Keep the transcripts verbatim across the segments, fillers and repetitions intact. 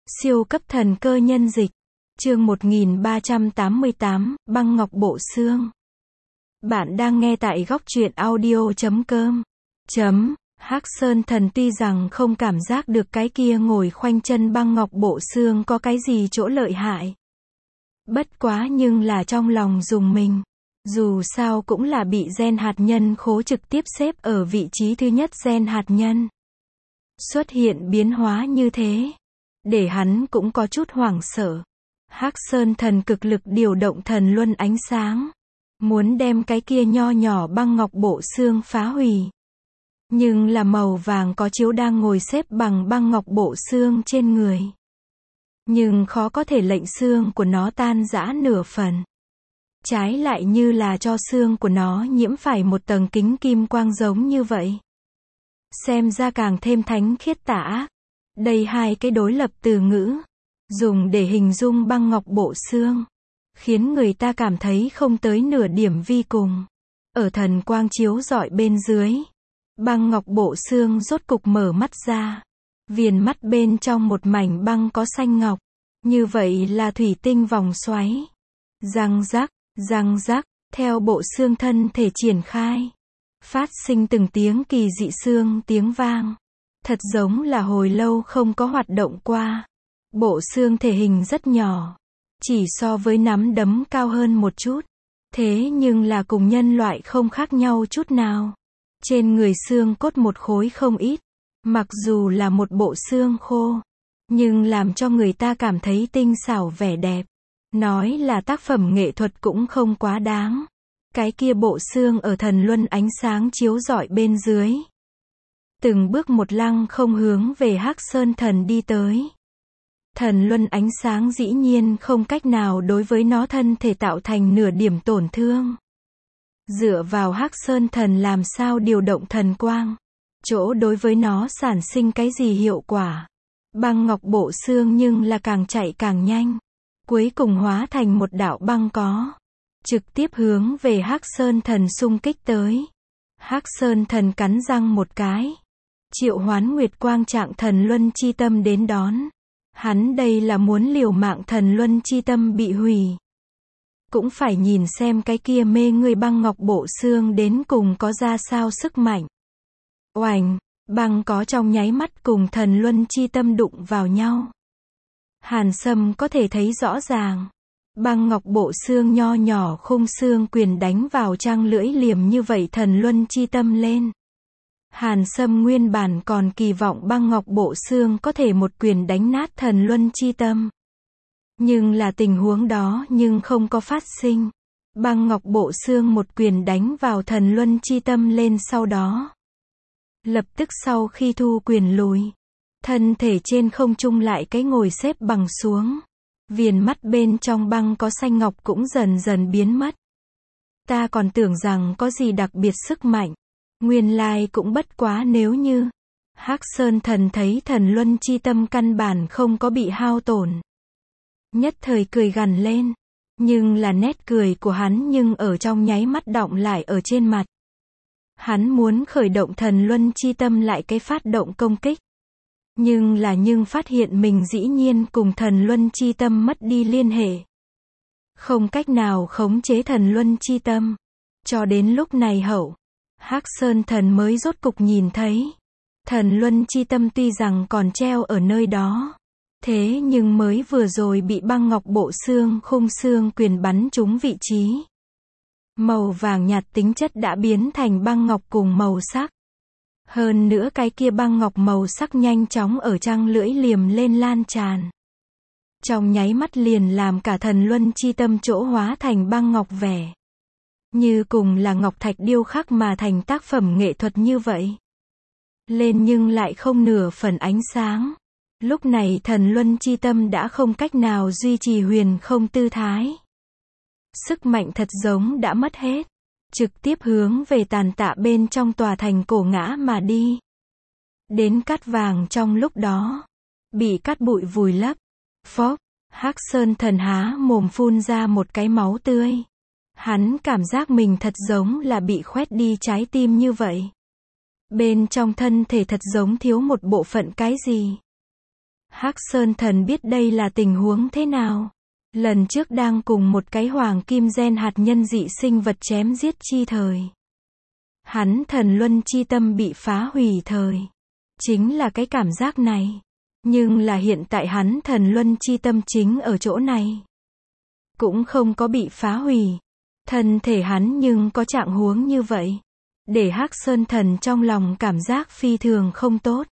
Siêu cấp thần cơ nhân dịch. Chương một nghìn ba trăm tám mươi tám, băng ngọc bộ xương. Bạn đang nghe tại góc truyện audio chấm com. Chấm. Hắc Sơn Thần tuy rằng không cảm giác được cái kia ngồi khoanh chân băng ngọc bộ xương có cái gì chỗ lợi hại. Bất quá nhưng là trong lòng dùng mình. Dù sao cũng là bị gen hạt nhân khố trực tiếp xếp ở vị trí thứ nhất gen hạt nhân. Xuất hiện biến hóa như thế, để hắn cũng có chút hoảng sợ. Hắc Sơn Thần cực lực điều động thần luân ánh sáng, muốn đem cái kia nho nhỏ băng ngọc bộ xương phá hủy. Nhưng là màu vàng có chiếu đang ngồi xếp bằng băng ngọc bộ xương trên người. Nhưng khó có thể lệnh xương của nó tan rã nửa phần. Trái lại như là cho xương của nó nhiễm phải một tầng kính kim quang giống như vậy. Xem ra càng thêm thánh khiết tà ác. Đây hai cái đối lập từ ngữ, dùng để hình dung băng ngọc bộ xương, khiến người ta cảm thấy không tới nửa điểm vi cùng. Ở thần quang chiếu rọi bên dưới, băng ngọc bộ xương rốt cục mở mắt ra. Viền mắt bên trong một mảnh băng có xanh ngọc, như vậy là thủy tinh vòng xoáy. Răng rắc, răng rắc, theo bộ xương thân thể triển khai, phát sinh từng tiếng kỳ dị xương tiếng vang. Thật giống là hồi lâu không có hoạt động qua. Bộ xương thể hình rất nhỏ, chỉ so với nắm đấm cao hơn một chút. Thế nhưng là cùng nhân loại không khác nhau chút nào. Trên người xương cốt một khối không ít. Mặc dù là một bộ xương khô, nhưng làm cho người ta cảm thấy tinh xảo vẻ đẹp. Nói là tác phẩm nghệ thuật cũng không quá đáng. Cái kia bộ xương ở thần luân ánh sáng chiếu rọi bên dưới, từng bước một lăng không hướng về Hắc Sơn Thần đi tới. Thần luân ánh sáng dĩ nhiên không cách nào đối với nó thân thể tạo thành nửa điểm tổn thương. Dựa vào Hắc Sơn Thần làm sao điều động thần quang, chỗ đối với nó sản sinh cái gì hiệu quả. Băng ngọc bộ xương nhưng là càng chạy càng nhanh, cuối cùng hóa thành một đạo băng có, trực tiếp hướng về Hắc Sơn Thần xung kích tới. Hắc Sơn Thần cắn răng một cái, triệu hoán nguyệt quang trạng thần luân chi tâm đến đón. Hắn đây là muốn liều mạng thần luân chi tâm bị hủy. Cũng phải nhìn xem cái kia mê người băng ngọc bộ xương đến cùng có ra sao sức mạnh. Oành, băng có trong nháy mắt cùng thần luân chi tâm đụng vào nhau. Hàn Sâm có thể thấy rõ ràng. Băng ngọc bộ xương nho nhỏ khung xương quyền đánh vào trang lưỡi liềm như vậy thần luân chi tâm lên. Hàn Sâm nguyên bản còn kỳ vọng băng ngọc bộ xương có thể một quyền đánh nát thần luân chi tâm. Nhưng là tình huống đó nhưng không có phát sinh. Băng ngọc bộ xương một quyền đánh vào thần luân chi tâm lên sau đó. Lập tức sau khi thu quyền lùi, thân thể trên không trung lại cái ngồi xếp bằng xuống. Viền mắt bên trong băng có xanh ngọc cũng dần dần biến mất. Ta còn tưởng rằng có gì đặc biệt sức mạnh. Nguyên lai cũng bất quá nếu như. Hắc Sơn Thần thấy thần luân chi tâm căn bản không có bị hao tổn. Nhất thời cười gằn lên. Nhưng là nét cười của hắn nhưng ở trong nháy mắt đọng lại ở trên mặt. Hắn muốn khởi động thần luân chi tâm lại cái phát động công kích. Nhưng là nhưng phát hiện mình dĩ nhiên cùng thần luân chi tâm mất đi liên hệ. Không cách nào khống chế thần luân chi tâm. Cho đến lúc này hậu, Hắc Sơn Thần mới rốt cục nhìn thấy. Thần luân chi tâm tuy rằng còn treo ở nơi đó. Thế nhưng mới vừa rồi bị băng ngọc bộ xương khung xương quyền bắn trúng vị trí. Màu vàng nhạt tính chất đã biến thành băng ngọc cùng màu sắc. Hơn nữa cái kia băng ngọc màu sắc nhanh chóng ở trang lưỡi liềm lên lan tràn. Trong nháy mắt liền làm cả thần luân chi tâm chỗ hóa thành băng ngọc vẻ. Như cùng là ngọc thạch điêu khắc mà thành tác phẩm nghệ thuật như vậy. Lên nhưng lại không nửa phần ánh sáng. Lúc này thần luân chi tâm đã không cách nào duy trì huyền không tư thái. Sức mạnh thật giống đã mất hết. Trực tiếp hướng về tàn tạ bên trong tòa thành cổ ngã mà đi. Đến cát vàng trong lúc đó, bị cát bụi vùi lấp. Phốc, Hắc Sơn Thần há mồm phun ra một cái máu tươi. Hắn cảm giác mình thật giống là bị khoét đi trái tim như vậy. Bên trong thân thể thật giống thiếu một bộ phận cái gì. Hắc Sơn Thần biết đây là tình huống thế nào. Lần trước đang cùng một cái hoàng kim gen hạt nhân dị sinh vật chém giết chi thời. Hắn thần luân chi tâm bị phá hủy thời. Chính là cái cảm giác này. Nhưng là hiện tại hắn thần luân chi tâm chính ở chỗ này. Cũng không có bị phá hủy. Thân thể hắn nhưng có trạng huống như vậy. Để Hắc Sơn Thần trong lòng cảm giác phi thường không tốt.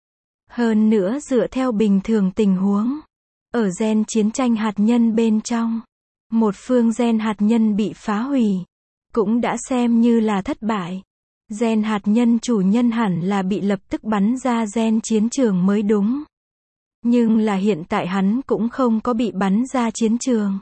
Hơn nữa dựa theo bình thường tình huống. Ở gen chiến tranh hạt nhân bên trong. Một phương gen hạt nhân bị phá hủy. Cũng đã xem như là thất bại. Gen hạt nhân chủ nhân hẳn là bị lập tức bắn ra gen chiến trường mới đúng. Nhưng là hiện tại hắn cũng không có bị bắn ra chiến trường.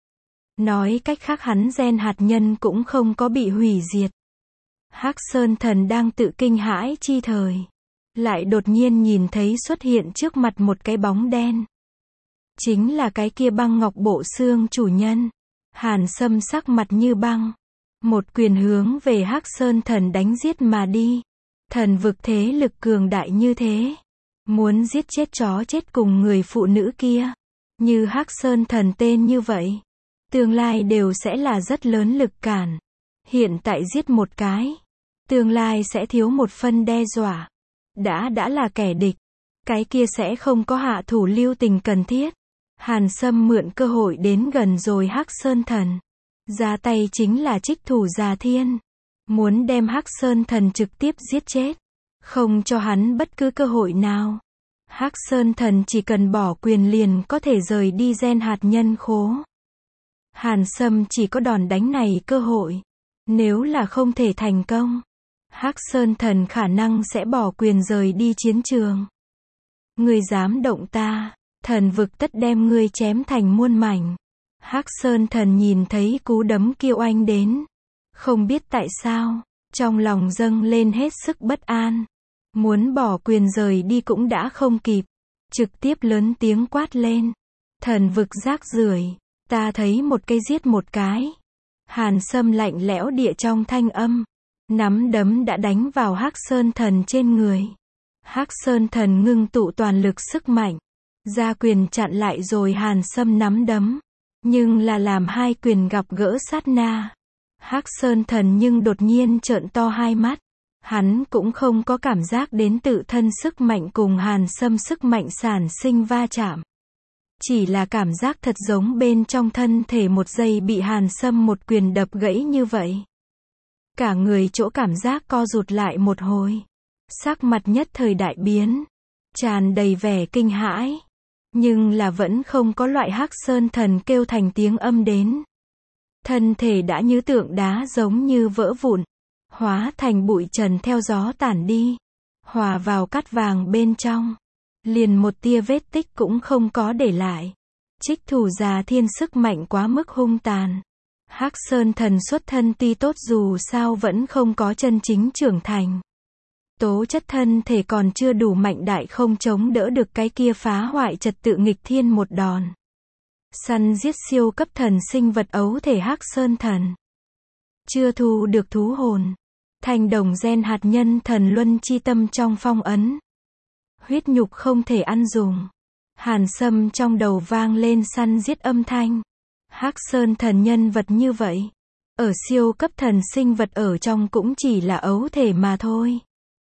Nói cách khác hắn gen hạt nhân cũng không có bị hủy diệt. Hắc Sơn Thần đang tự kinh hãi chi thời. Lại đột nhiên nhìn thấy xuất hiện trước mặt một cái bóng đen. Chính là cái kia băng ngọc bộ xương chủ nhân. Hàn Sâm sắc mặt như băng. Một quyền hướng về Hắc Sơn Thần đánh giết mà đi. Thần vực thế lực cường đại như thế. Muốn giết chết chó chết cùng người phụ nữ kia. Như Hắc Sơn Thần tên như vậy. Tương lai đều sẽ là rất lớn lực cản. Hiện tại giết một cái. Tương lai sẽ thiếu một phân đe dọa. Đã đã là kẻ địch. Cái kia sẽ không có hạ thủ lưu tình cần thiết. Hàn Sâm mượn cơ hội đến gần rồi Hắc Sơn Thần. Ra tay chính là trích thủ già thiên. Muốn đem Hắc Sơn Thần trực tiếp giết chết. Không cho hắn bất cứ cơ hội nào. Hắc Sơn Thần chỉ cần bỏ quyền liền có thể rời đi gen hạt nhân khố. Hàn Sâm chỉ có đòn đánh này cơ hội. Nếu là không thể thành công. Hắc Sơn Thần khả năng sẽ bỏ quyền rời đi chiến trường. Ngươi dám động ta, thần vực tất đem ngươi chém thành muôn mảnh. Hắc Sơn Thần nhìn thấy cú đấm kia oanh đến. Không biết tại sao, trong lòng dâng lên hết sức bất an. Muốn bỏ quyền rời đi cũng đã không kịp. Trực tiếp lớn tiếng quát lên. Thần vực rác rưởi, ta thấy một cây giết một cái. Hàn Sâm lạnh lẽo địa trong thanh âm. Nắm đấm đã đánh vào Hắc Sơn Thần trên người. Hắc Sơn Thần ngưng tụ toàn lực sức mạnh. Ra quyền chặn lại rồi Hàn Sâm nắm đấm. Nhưng là làm hai quyền gặp gỡ sát na. Hắc Sơn Thần nhưng đột nhiên trợn to hai mắt. Hắn cũng không có cảm giác đến tự thân sức mạnh cùng Hàn Sâm sức mạnh sản sinh va chạm. Chỉ là cảm giác thật giống bên trong thân thể một giây bị Hàn Sâm một quyền đập gãy như vậy. Cả người chỗ cảm giác co rụt lại một hồi. Sắc mặt nhất thời đại biến. Tràn đầy vẻ kinh hãi. Nhưng là vẫn không có loại Hắc Sơn Thần kêu thành tiếng âm đến. Thân thể đã như tượng đá giống như vỡ vụn. Hóa thành bụi trần theo gió tản đi. Hòa vào cát vàng bên trong. Liền một tia vết tích cũng không có để lại. Trích thủ già thiên sức mạnh quá mức hung tàn. Hắc Sơn Thần xuất thân tuy tốt dù sao vẫn không có chân chính trưởng thành. Tố chất thân thể còn chưa đủ mạnh đại không chống đỡ được cái kia phá hoại trật tự nghịch thiên một đòn. Săn giết siêu cấp thần sinh vật ấu thể Hắc Sơn Thần. Chưa thu được thú hồn. Thành đồng gen hạt nhân thần luân chi tâm trong phong ấn. Huyết nhục không thể ăn dùng. Hàn Sâm trong đầu vang lên săn giết âm thanh. Hắc Sơn Thần nhân vật như vậy. Ở siêu cấp thần sinh vật ở trong cũng chỉ là ấu thể mà thôi.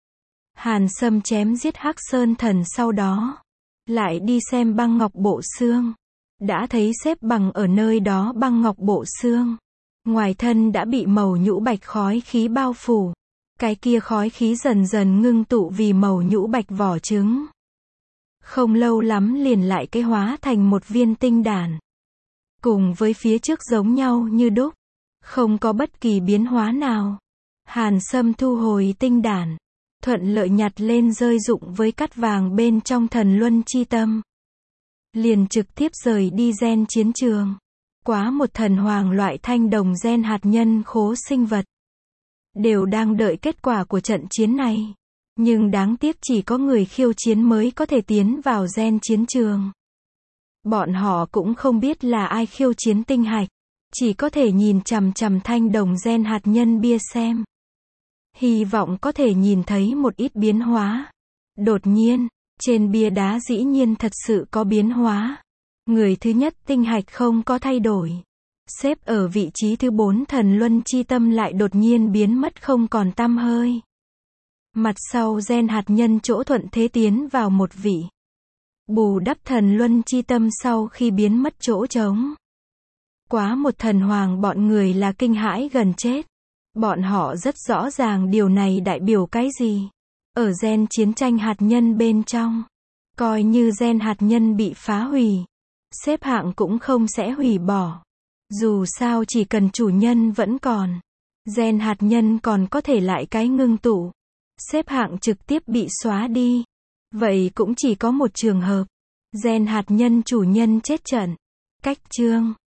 Hàn Sâm chém giết Hắc Sơn Thần sau đó. Lại đi xem băng ngọc bộ xương. Đã thấy xếp bằng ở nơi đó băng ngọc bộ xương. Ngoài thân đã bị màu nhũ bạch khói khí bao phủ. Cái kia khói khí dần dần ngưng tụ vì màu nhũ bạch vỏ trứng. Không lâu lắm liền lại cái hóa thành một viên tinh đàn. Cùng với phía trước giống nhau như đúc. Không có bất kỳ biến hóa nào. Hàn Sâm thu hồi tinh đàn. Thuận lợi nhặt lên rơi dụng với cát vàng bên trong thần luân chi tâm. Liền trực tiếp rời đi gen chiến trường. Quá một thần hoàng loại thanh đồng gen hạt nhân khố sinh vật. Đều đang đợi kết quả của trận chiến này. Nhưng đáng tiếc chỉ có người khiêu chiến mới có thể tiến vào gen chiến trường. Bọn họ cũng không biết là ai khiêu chiến tinh hạch. Chỉ có thể nhìn chằm chằm thanh đồng gen hạt nhân bia xem. Hy vọng có thể nhìn thấy một ít biến hóa. Đột nhiên, Trên bia đá dĩ nhiên thật sự có biến hóa. Người thứ nhất tinh hạch không có thay đổi. Xếp ở vị trí thứ bốn thần luân chi tâm lại đột nhiên biến mất không còn tăm hơi. Mặt sau gen hạt nhân chỗ thuận thế tiến vào một vị. Bù đắp thần luân chi tâm sau khi biến mất chỗ trống. Quá một thần hoàng bọn người là kinh hãi gần chết. Bọn họ rất rõ ràng điều này đại biểu cái gì. Ở gen chiến tranh hạt nhân bên trong. Coi như gen hạt nhân bị phá hủy. Xếp hạng cũng không sẽ hủy bỏ. Dù sao chỉ cần chủ nhân vẫn còn. Gen hạt nhân còn có thể lại cái ngưng tụ. Xếp hạng trực tiếp bị xóa đi. Vậy cũng chỉ có một trường hợp. Gen hạt nhân chủ nhân chết trận. Cách chương